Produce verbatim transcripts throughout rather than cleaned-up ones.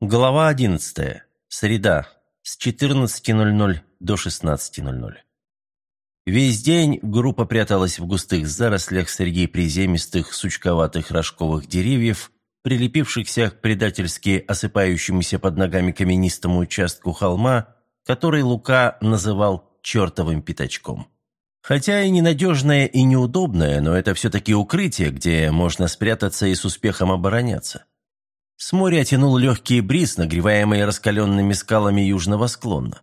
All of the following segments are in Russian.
Глава одиннадцатая. Среда. С четырнадцати ноль-ноль до шестнадцати ноль-ноль. Весь день группа пряталась в густых зарослях среди приземистых сучковатых рожковых деревьев, прилепившихся к предательски осыпающемуся под ногами каменистому участку холма, который Лука называл «чертовым пятачком». Хотя и ненадежное, и неудобное, но это все-таки укрытие, где можно спрятаться и с успехом обороняться. С моря тянул легкий бриз, нагреваемый раскаленными скалами южного склона.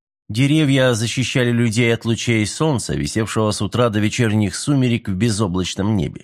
Деревья защищали людей от лучей солнца, висевшего с утра до вечерних сумерек в безоблачном небе.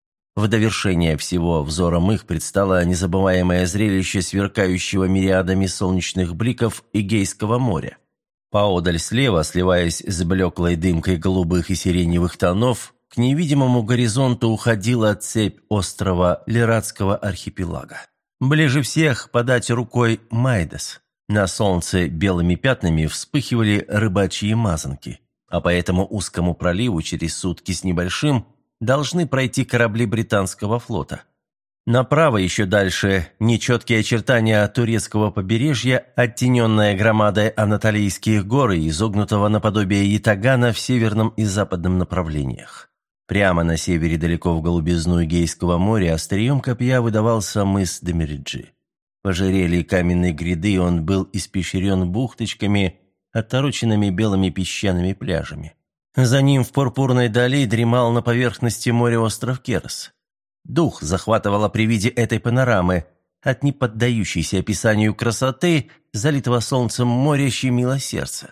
В довершение всего взором их предстало незабываемое зрелище сверкающего мириадами солнечных бликов Эгейского моря. Поодаль слева, сливаясь с блеклой дымкой голубых и сиреневых тонов, к невидимому горизонту уходила цепь острова Лирадского архипелага. Ближе всех подать рукой Майдас. На солнце белыми пятнами вспыхивали рыбачьи мазанки, а по этому узкому проливу через сутки с небольшим должны пройти корабли британского флота. Направо еще дальше нечеткие очертания турецкого побережья, оттененная громадой Анатолийских гор и изогнутого наподобие ятагана в северном и западном направлениях. Прямо на севере, далеко в голубизну Эгейского моря, острием копья выдавался мыс Демириджи. В ожерелье каменной гряды он был испещрен бухточками, оттороченными белыми песчаными пляжами. За ним в пурпурной дали дремал на поверхности моря остров Керос. Дух захватывало при виде этой панорамы. От неподдающейся описанию красоты, залитого солнцем моря, щемило сердце.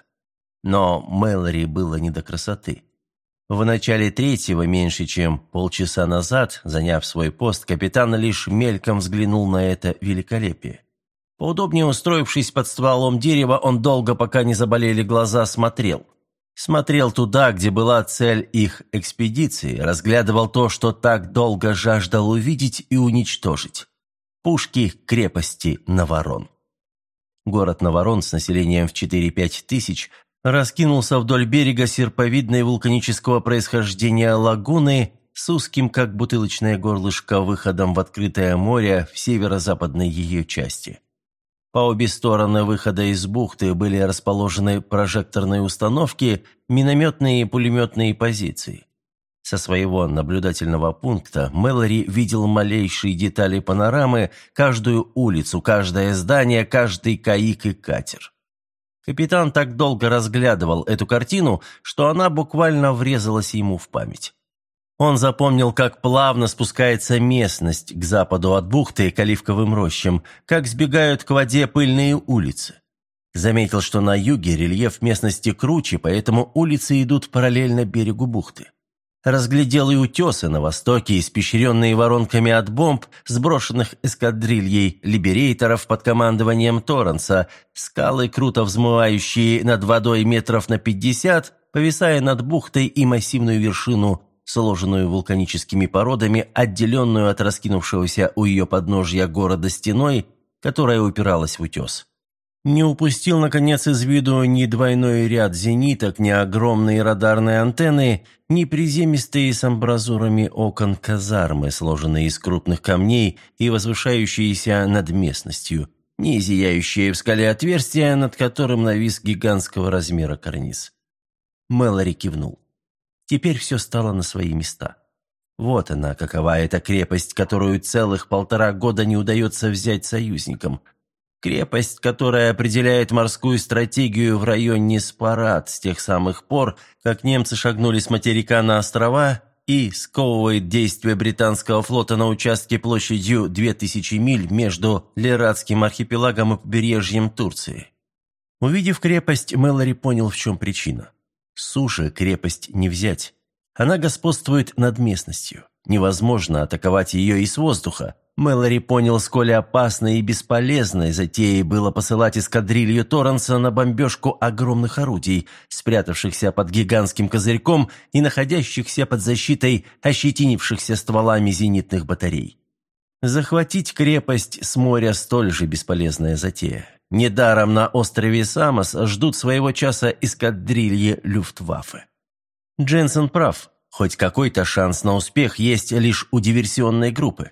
Но Мэлори было не до красоты. В начале третьего, меньше чем полчаса назад, заняв свой пост, капитан лишь мельком взглянул на это великолепие. Поудобнее устроившись под стволом дерева, он долго, пока не заболели глаза, смотрел. Смотрел туда, где была цель их экспедиции, разглядывал то, что так долго жаждал увидеть и уничтожить. Пушки крепости Наворон. Город Наворон с населением в четыре-пять тысяч раскинулся вдоль берега серповидной вулканического происхождения лагуны с узким, как бутылочное горлышко, выходом в открытое море в северо-западной ее части. По обе стороны выхода из бухты были расположены прожекторные установки, минометные и пулеметные позиции. Со своего наблюдательного пункта Мэлори видел малейшие детали панорамы, каждую улицу, каждое здание, каждый каик и катер. Капитан так долго разглядывал эту картину, что она буквально врезалась ему в память. Он запомнил, как плавно спускается местность к западу от бухты к оливковым рощам, как сбегают к воде пыльные улицы. Заметил, что на юге рельеф местности круче, поэтому улицы идут параллельно берегу бухты. Разглядел и утесы на востоке, испещренные воронками от бомб, сброшенных эскадрильей либерейторов под командованием Торренса, скалы, круто взмывающие над водой метров на пятьдесят, повисая над бухтой, и массивную вершину, сложенную вулканическими породами, отделенную от раскинувшегося у ее подножья города стеной, которая упиралась в утес. Не упустил, наконец, из виду ни двойной ряд зениток, ни огромные радарные антенны, ни приземистые с амбразурами окон казармы, сложенные из крупных камней и возвышающиеся над местностью, ни зияющие в скале отверстия, над которым навис гигантского размера карниз. Мэлори кивнул. Теперь все стало на свои места. Вот она, какова эта крепость, которую целых полтора года не удается взять союзникам. Крепость, которая определяет морскую стратегию в районе Спарат с тех самых пор, как немцы шагнули с материка на острова, и сковывает действия британского флота на участке площадью две тысячи миль между Лирадским архипелагом и побережьем Турции. Увидев крепость, Мэлори понял, в чем причина. С суши крепость не взять. Она господствует над местностью. Невозможно атаковать ее и с воздуха. Мэлори понял, сколь опасной и бесполезной затеей было посылать эскадрилью Торренса на бомбежку огромных орудий, спрятавшихся под гигантским козырьком и находящихся под защитой ощетинившихся стволами зенитных батарей. Захватить крепость с моря столь же бесполезная затея. Недаром на острове Самос ждут своего часа эскадрильи Люфтваффе. Дженсен прав, хоть какой-то шанс на успех есть лишь у диверсионной группы.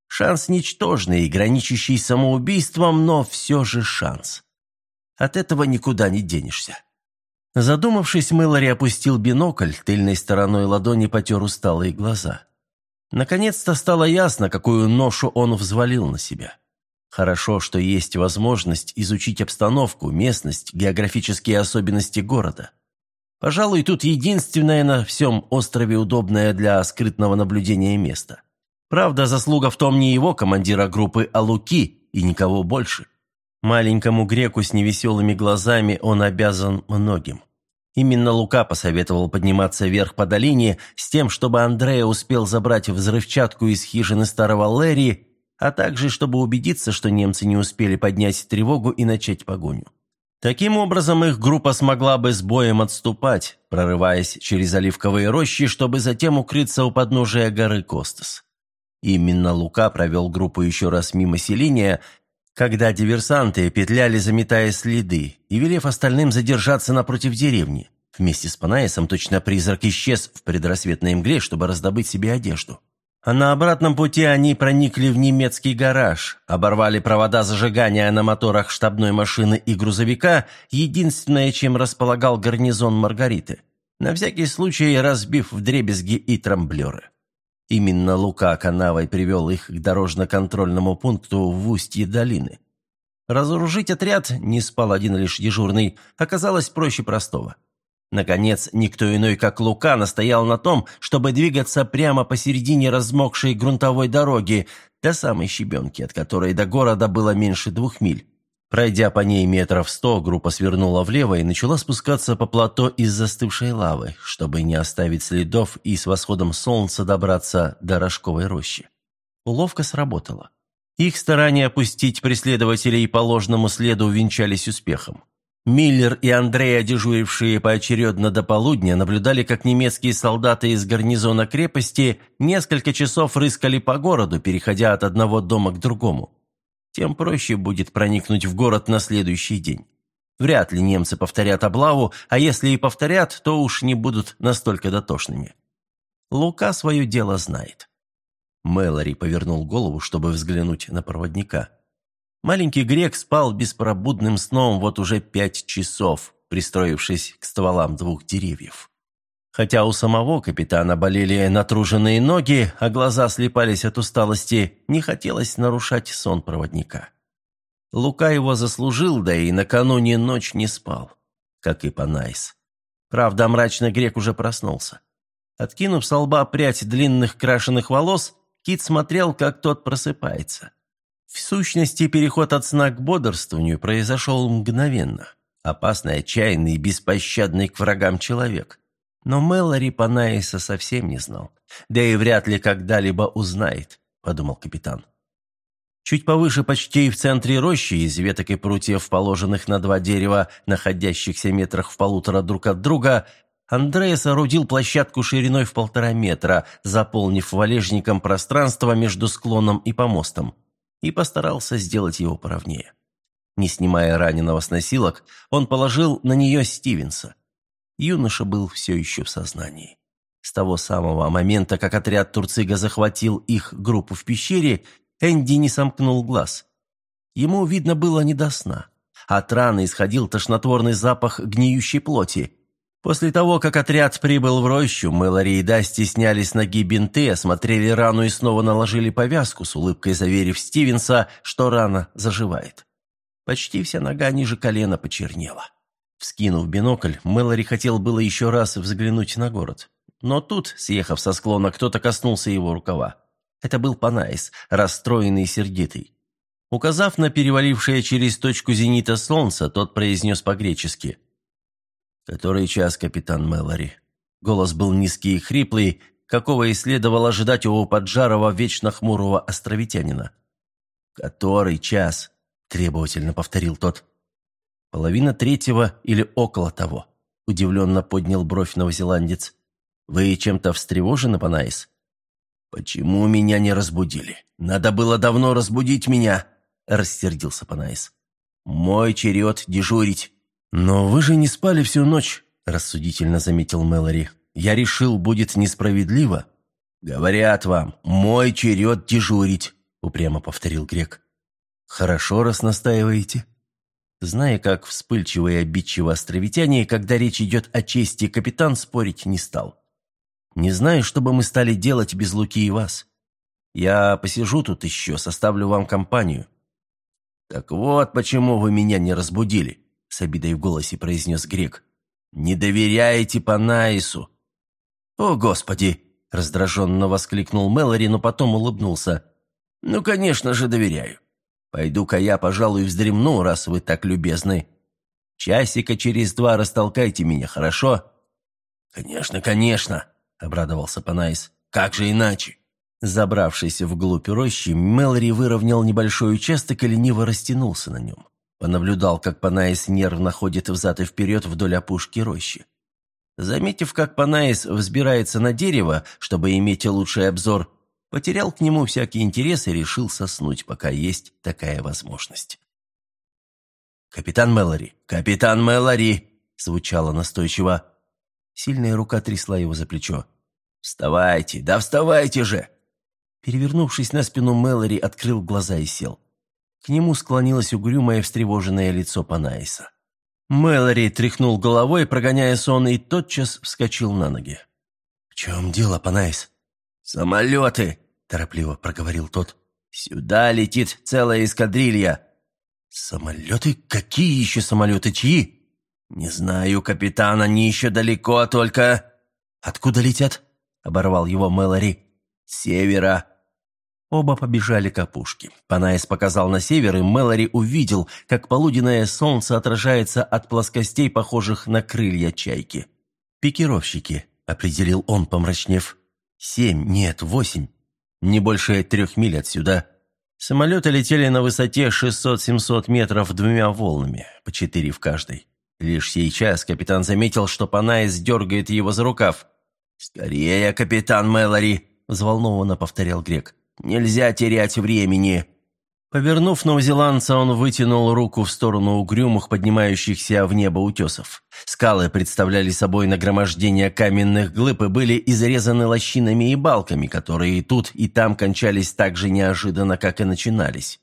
Шанс ничтожный и граничащий с самоубийством, но все же шанс. От этого никуда не денешься. Задумавшись, Мэлори опустил бинокль, тыльной стороной ладони потер усталые глаза. Наконец-то стало ясно, какую ношу он взвалил на себя. Хорошо, что есть возможность изучить обстановку, местность, географические особенности города. Пожалуй, тут единственное на всем острове удобное для скрытного наблюдения место. Правда, заслуга в том не его, командира группы, а Луки, и никого больше. Маленькому греку с невеселыми глазами он обязан многим. Именно Лука посоветовал подниматься вверх по долине с тем, чтобы Андреа успел забрать взрывчатку из хижины старого Лэри, а также чтобы убедиться, что немцы не успели поднять тревогу и начать погоню. Таким образом, их группа смогла бы с боем отступать, прорываясь через оливковые рощи, чтобы затем укрыться у подножия горы Костас. Именно Лука провел группу еще раз мимо селения, когда диверсанты петляли, заметая следы, и велев остальным задержаться напротив деревни. Вместе с Панаисом точно призрак исчез в предрассветной мгле, чтобы раздобыть себе одежду. А на обратном пути они проникли в немецкий гараж, оборвали провода зажигания на моторах штабной машины и грузовика, единственное, чем располагал гарнизон Маргариты, на всякий случай разбив вдребезги и трамблеры. Именно Лука канавой привел их к дорожно-контрольному пункту в устье долины. Разоружить отряд, не спал один лишь дежурный, оказалось проще простого. Наконец, никто иной, как Лука, настоял на том, чтобы двигаться прямо посередине размокшей грунтовой дороги, до самой щебенки, от которой до города было меньше двух миль. Пройдя по ней метров сто, группа свернула влево и начала спускаться по плато из застывшей лавы, чтобы не оставить следов и с восходом солнца добраться до рожковой рощи. Уловка сработала. Их старания опустить преследователей по ложному следу увенчались успехом. Миллер и Андреа, дежурившие поочередно до полудня, наблюдали, как немецкие солдаты из гарнизона крепости несколько часов рыскали по городу, переходя от одного дома к другому. Тем проще будет проникнуть в город на следующий день. Вряд ли немцы повторят облаву, а если и повторят, то уж не будут настолько дотошными. Лука свое дело знает. Мэлори повернул голову, чтобы взглянуть на проводника. Маленький грек спал беспробудным сном вот уже пять часов, пристроившись к стволам двух деревьев. Хотя у самого капитана болели натруженные ноги, а глаза слипались от усталости, не хотелось нарушать сон проводника. Лука его заслужил, да и накануне ночь не спал, как и Панаис. Правда, мрачный грек уже проснулся. Откинув со лба прядь длинных крашеных волос, Кит смотрел, как тот просыпается. В сущности, переход от сна к бодрствованию произошел мгновенно. Опасный, отчаянный и беспощадный к врагам человек. Но Мэлори Панаиса совсем не знал. Да и вряд ли когда-либо узнает, подумал капитан. Чуть повыше, почти в центре рощи, из веток и прутьев, положенных на два дерева, находящихся метрах в полутора друг от друга, Андреа соорудил площадку шириной в полтора метра, заполнив валежником пространство между склоном и помостом, и постарался сделать его поровнее. Не снимая раненого с носилок, он положил на нее Стивенса. Юноша был все еще в сознании. С того самого момента, как отряд Турцига захватил их группу в пещере, Энди не сомкнул глаз. Ему, видно, было не до сна. От раны исходил тошнотворный запах гниющей плоти. После того, как отряд прибыл в рощу, Мэлори и Дасти сняли с ноги бинты, осмотрели рану и снова наложили повязку, с улыбкой заверив Стивенса, что рана заживает. Почти вся нога ниже колена почернела. Вскинув бинокль, Мэлори хотел было еще раз взглянуть на город. Но тут, съехав со склона, кто-то коснулся его рукава. Это был Панаис, расстроенный и сердитый. Указав на перевалившее через точку зенита солнце, тот произнес по-гречески: «Который час, капитан Мэлори?» Голос был низкий и хриплый, какого и следовало ожидать у поджарого, вечно хмурого островитянина. «Который час?» – требовательно повторил тот. «Половина третьего или около того», – удивленно поднял бровь новозеландец. «Вы чем-то встревожены, Панаис?» «Почему меня не разбудили? Надо было давно разбудить меня», – рассердился Панаис. «Мой черед дежурить». «Но вы же не спали всю ночь», – рассудительно заметил Мэлори. «Я решил, будет несправедливо». «Говорят вам, мой черед дежурить», – упрямо повторил грек. «Хорошо, раз настаиваете». Зная, как вспыльчивы и обидчивы островитяне, когда речь идет о чести, капитан спорить не стал. «Не знаю, что бы мы стали делать без Луки и вас. Я посижу тут еще, составлю вам компанию». «Так вот, почему вы меня не разбудили», — с обидой в голосе произнес грек. «Не доверяете Панаису». «О, Господи!» — раздраженно воскликнул Мэлори, но потом улыбнулся. «Ну, конечно же, доверяю. Пойду-ка я, пожалуй, вздремну, раз вы так любезны. Часика через два растолкайте меня, хорошо?» «Конечно, конечно», — обрадовался Панаис. «Как же иначе?» Забравшись вглубь рощи, Мэлори выровнял небольшой участок и лениво растянулся на нем. Понаблюдал, как Панаис нервно ходит взад и вперед вдоль опушки рощи. Заметив, как Панаис взбирается на дерево, чтобы иметь лучший обзор, потерял к нему всякий интерес и решил соснуть, пока есть такая возможность. «Капитан Мэлори! Капитан Мэлори!» — звучало настойчиво. Сильная рука трясла его за плечо. «Вставайте! Да вставайте же!» Перевернувшись на спину, Мэлори открыл глаза и сел. К нему склонилось угрюмое встревоженное лицо Панаиса. Мэлори тряхнул головой, прогоняя сон, и тотчас вскочил на ноги. «В чем дело, Панаис?» «Самолеты!» – торопливо проговорил тот. «Сюда летит целая эскадрилья». «Самолеты? Какие еще самолеты? Чьи?» «Не знаю, капитан, они еще далеко, только...» «Откуда летят?» – оборвал его Мэлори. «С севера». Оба побежали к опушке. Панаис показал на север, и Мэлори увидел, как полуденное солнце отражается от плоскостей, похожих на крылья чайки. «Пикировщики», — определил он, помрачнев. «Семь, нет, восемь. Не больше трех миль отсюда». Самолеты летели на высоте шестьсот-семьсот метров двумя волнами, по четыре в каждой. Лишь сейчас капитан заметил, что Панаис дергает его за рукав. «Скорее, капитан Мэлори!» — взволнованно повторял грек. «Нельзя терять времени!» Повернув новозеландца, он вытянул руку в сторону угрюмых, поднимающихся в небо утесов. Скалы представляли собой нагромождение каменных глыб и были изрезаны лощинами и балками, которые и тут, и там кончались так же неожиданно, как и начинались.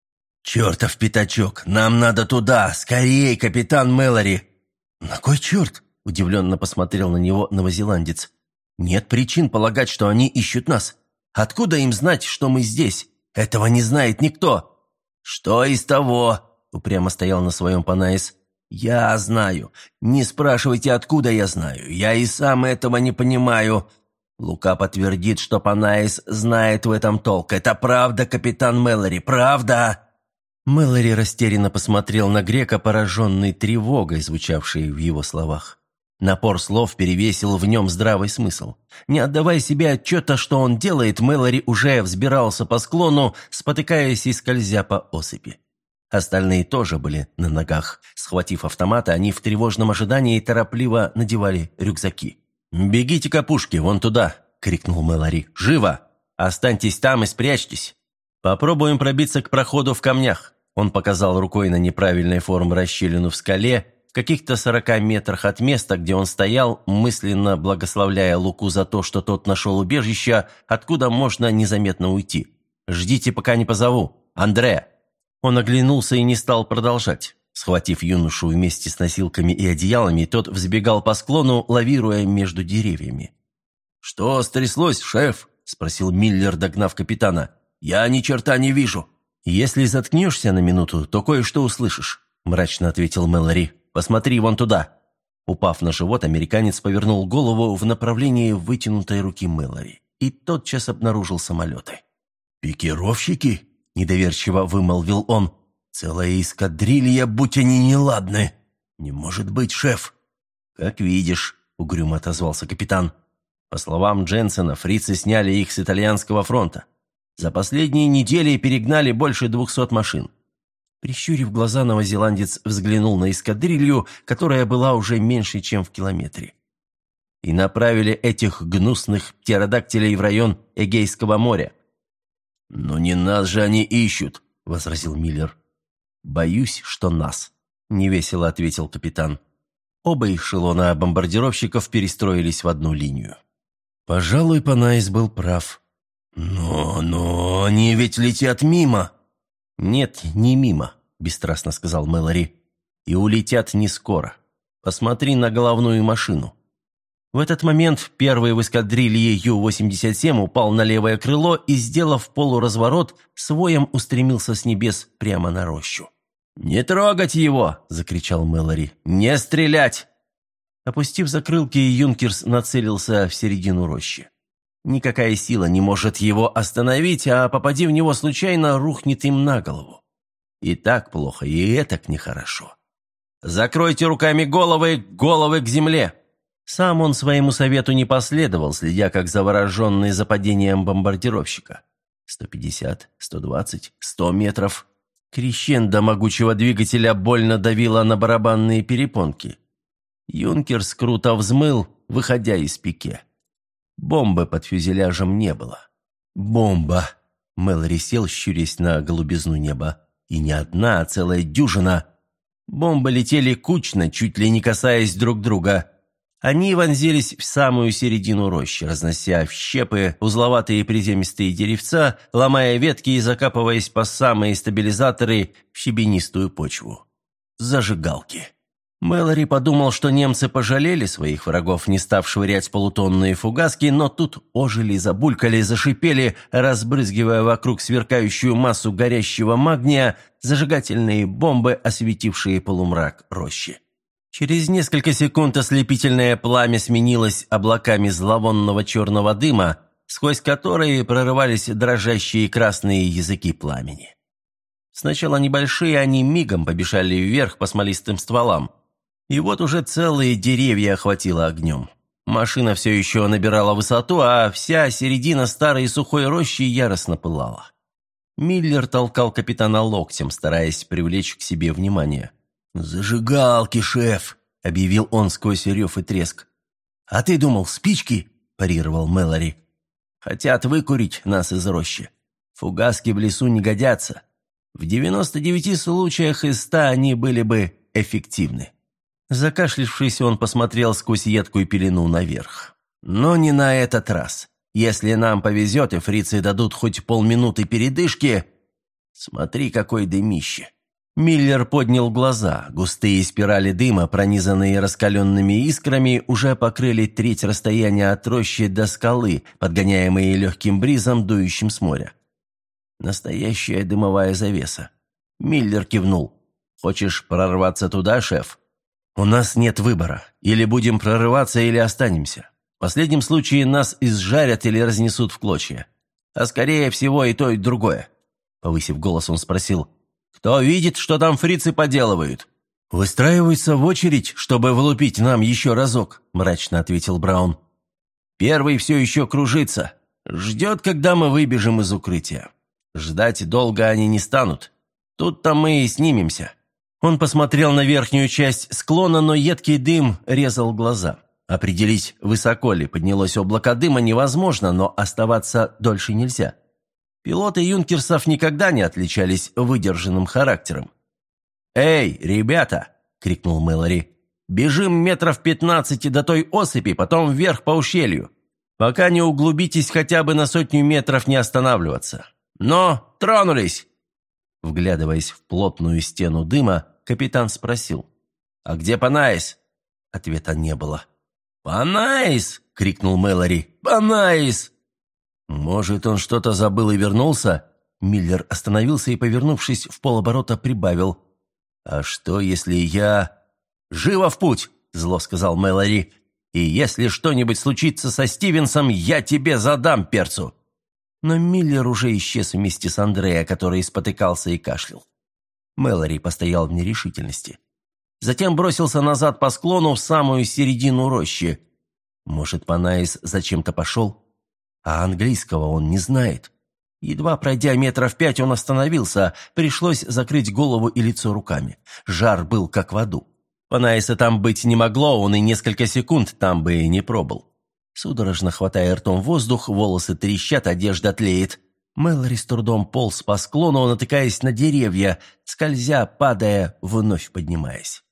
«Чертов пятачок! Нам надо туда! Скорей, капитан Мэлори!» «На кой черт?» – удивленно посмотрел на него новозеландец. «Нет причин полагать, что они ищут нас. Откуда им знать, что мы здесь? Этого не знает никто». «Что из того?» – упрямо стоял на своем Панаис. «Я знаю. Не спрашивайте, откуда я знаю. Я и сам этого не понимаю. Лука подтвердит, что Панаис знает в этом толк. Это правда, капитан Мэлори, правда?» Мэлори растерянно посмотрел на грека, пораженный тревогой, звучавшей в его словах. Напор слов перевесил в нем здравый смысл. Не отдавая себе отчета, что он делает, Мэлори уже взбирался по склону, спотыкаясь и скользя по осыпи. Остальные тоже были на ногах. Схватив автоматы, они в тревожном ожидании торопливо надевали рюкзаки. «Бегите к опушке, вон туда!» — крикнул Мэлори. «Живо! Останьтесь там и спрячьтесь! Попробуем пробиться к проходу в камнях!» Он показал рукой на неправильной формы расщелину в скале, в каких-то сорока метрах от места, где он стоял, мысленно благословляя Луку за то, что тот нашел убежище, откуда можно незаметно уйти. «Ждите, пока не позову. Андре!» Он оглянулся и не стал продолжать. Схватив юношу вместе с носилками и одеялами, тот взбегал по склону, лавируя между деревьями. «Что стряслось, шеф?» – спросил Миллер, догнав капитана. «Я ни черта не вижу». «Если заткнешься на минуту, то кое-что услышишь», – мрачно ответил Мэлори. «Посмотри вон туда». Упав на живот, американец повернул голову в направлении вытянутой руки Мэлори и тотчас обнаружил самолеты. «Пикировщики?» – недоверчиво вымолвил он. «Целая эскадрилья, будь они неладны!» «Не может быть, шеф!» «Как видишь», – угрюмо отозвался капитан. «По словам Дженсена, фрицы сняли их с итальянского фронта. За последние недели перегнали больше двухсот машин». Прищурив глаза, новозеландец взглянул на эскадрилью, которая была уже меньше, чем в километре. «И направили этих гнусных птеродактилей в район Эгейского моря». «Но не нас же они ищут», — возразил Миллер. «Боюсь, что нас», — невесело ответил капитан. Оба эшелона бомбардировщиков перестроились в одну линию. Пожалуй, Панаис был прав. «Но, но они ведь летят мимо!» «Нет, не мимо», – бесстрастно сказал Мэлори. «И улетят не скоро. Посмотри на головную машину». В этот момент первый в эскадрилье Ю восемьдесят семь упал на левое крыло и, сделав полуразворот, с воем устремился с небес прямо на рощу. «Не трогать его!» – закричал Мэлори. «Не стрелять!» Опустив закрылки, Юнкерс нацелился в середину рощи. Никакая сила не может его остановить, а попади в него случайно, рухнет им на голову. И так плохо, и этак нехорошо. «Закройте руками головы, головы к земле!» Сам он своему совету не последовал, следя как завороженный за падением бомбардировщика. сто пятьдесят, сто двадцать, сто метров. Крещендо могучего двигателя больно давило на барабанные перепонки. Юнкерс круто взмыл, выходя из пике. Бомбы под фюзеляжем не было. «Бомба!» Мэлори сел, щурясь на голубизну неба. И не одна, а целая дюжина. Бомбы летели кучно, чуть ли не касаясь друг друга. Они вонзились в самую середину рощи, разнося в щепы узловатые приземистые деревца, ломая ветки и закапываясь по самые стабилизаторы в щебенистую почву. Зажигалки. Мэлори подумал, что немцы пожалели своих врагов, не став швырять полутонные фугаски, но тут ожили, забулькали, зашипели, разбрызгивая вокруг сверкающую массу горящего магния, зажигательные бомбы, осветившие полумрак рощи. Через несколько секунд ослепительное пламя сменилось облаками зловонного черного дыма, сквозь которые прорывались дрожащие красные языки пламени. Сначала небольшие, они мигом побежали вверх по смолистым стволам. И вот уже целые деревья охватило огнем. Машина все еще набирала высоту, а вся середина старой сухой рощи яростно пылала. Миллер толкал капитана локтем, стараясь привлечь к себе внимание. «Зажигалки, шеф!» – объявил он сквозь рев и треск. «А ты думал, спички?» – парировал Мэлори. «Хотят выкурить нас из рощи. Фугаски в лесу не годятся. В девяноста девяти случаях из ста они были бы эффективны». Закашлявшись, он посмотрел сквозь едкую пелену наверх. «Но не на этот раз. Если нам повезет, и фрицы дадут хоть полминуты передышки... Смотри, какой дымище!» Миллер поднял глаза. Густые спирали дыма, пронизанные раскаленными искрами, уже покрыли треть расстояния от рощи до скалы, подгоняемые легким бризом, дующим с моря. Настоящая дымовая завеса. Миллер кивнул. «Хочешь прорваться туда, шеф?» «У нас нет выбора. Или будем прорываться, или останемся. В последнем случае нас изжарят или разнесут в клочья. А скорее всего и то, и другое». Повысив голос, он спросил: «Кто видит, что там фрицы поделывают?» «Выстраиваются в очередь, чтобы влупить нам еще разок», – мрачно ответил Браун. «Первый все еще кружится. Ждет, когда мы выбежим из укрытия. Ждать долго они не станут. Тут-то мы и снимемся». Он посмотрел на верхнюю часть склона, но едкий дым резал глаза. Определить, высоко ли поднялось облако дыма, невозможно, но оставаться дольше нельзя. Пилоты юнкерсов никогда не отличались выдержанным характером. «Эй, ребята!» – крикнул Мэлори. «Бежим метров пятнадцати до той осыпи, потом вверх по ущелью. Пока не углубитесь хотя бы на сотню метров, не останавливаться. Но тронулись!» Вглядываясь в плотную стену дыма, капитан спросил: «А где Панаис?» Ответа не было. «Панаис!» – крикнул Мэлори. «Панаис!» «Может, он что-то забыл и вернулся?» Миллер остановился и, повернувшись в полоборота, прибавил: «А что, если я...» «Живо в путь!» – зло сказал Мэлори. «И если что-нибудь случится со Стивенсом, я тебе задам перцу!» Но Миллер уже исчез вместе с Андреа, который спотыкался и кашлял. Мэлори постоял в нерешительности. Затем бросился назад по склону в самую середину рощи. Может, Панаис зачем-то пошел? А английского он не знает. Едва пройдя метров пять, он остановился. Пришлось закрыть голову и лицо руками. Жар был как в аду. Панаиса там быть не могло, он и несколько секунд там бы и не пробыл. Судорожно хватая ртом воздух, волосы трещат, одежда тлеет. Мэлори с трудом полз по склону, натыкаясь на деревья, скользя, падая, вновь поднимаясь.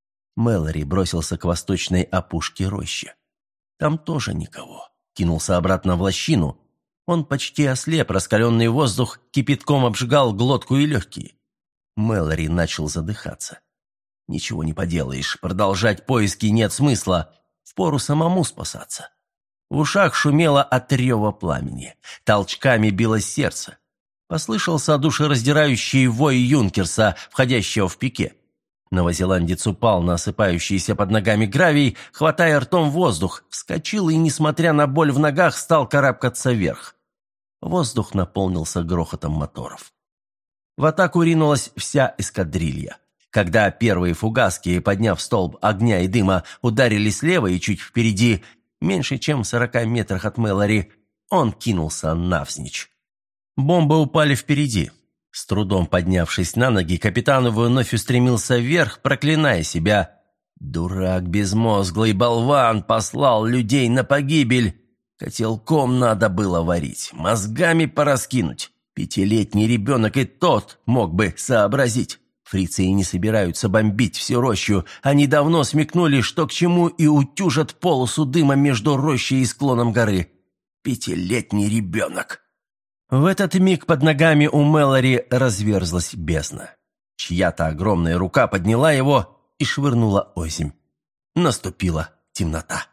Мэлори бросился к восточной опушке рощи. Там тоже никого. Кинулся обратно в лощину. Он почти ослеп, раскаленный воздух кипятком обжигал глотку и легкие. Мэлори начал задыхаться. Ничего не поделаешь, продолжать поиски нет смысла, впору самому спасаться. В ушах шумело от рева пламени, толчками билось сердце. Послышался душераздирающий вой юнкерса, входящего в пике. Новозеландец упал на осыпающийся под ногами гравий, хватая ртом воздух, вскочил и, несмотря на боль в ногах, стал карабкаться вверх. Воздух наполнился грохотом моторов. В атаку ринулась вся эскадрилья. Когда первые фугаски, подняв столб огня и дыма, ударили слева и чуть впереди, меньше чем в сорока метрах от Мэлори, он кинулся навзничь. Бомбы упали впереди. С трудом поднявшись на ноги, капитан вновь устремился вверх, проклиная себя. «Дурак безмозглый болван послал людей на погибель. Котелком надо было варить, мозгами пораскинуть. Пятилетний ребенок и тот мог бы сообразить. Фрицы и не собираются бомбить всю рощу. Они давно смекнули, что к чему, и утюжат полосу дыма между рощей и склоном горы. Пятилетний ребенок». В этот миг под ногами у Мэлори разверзлась бездна. Чья-то огромная рука подняла его и швырнула озимь. Наступила темнота.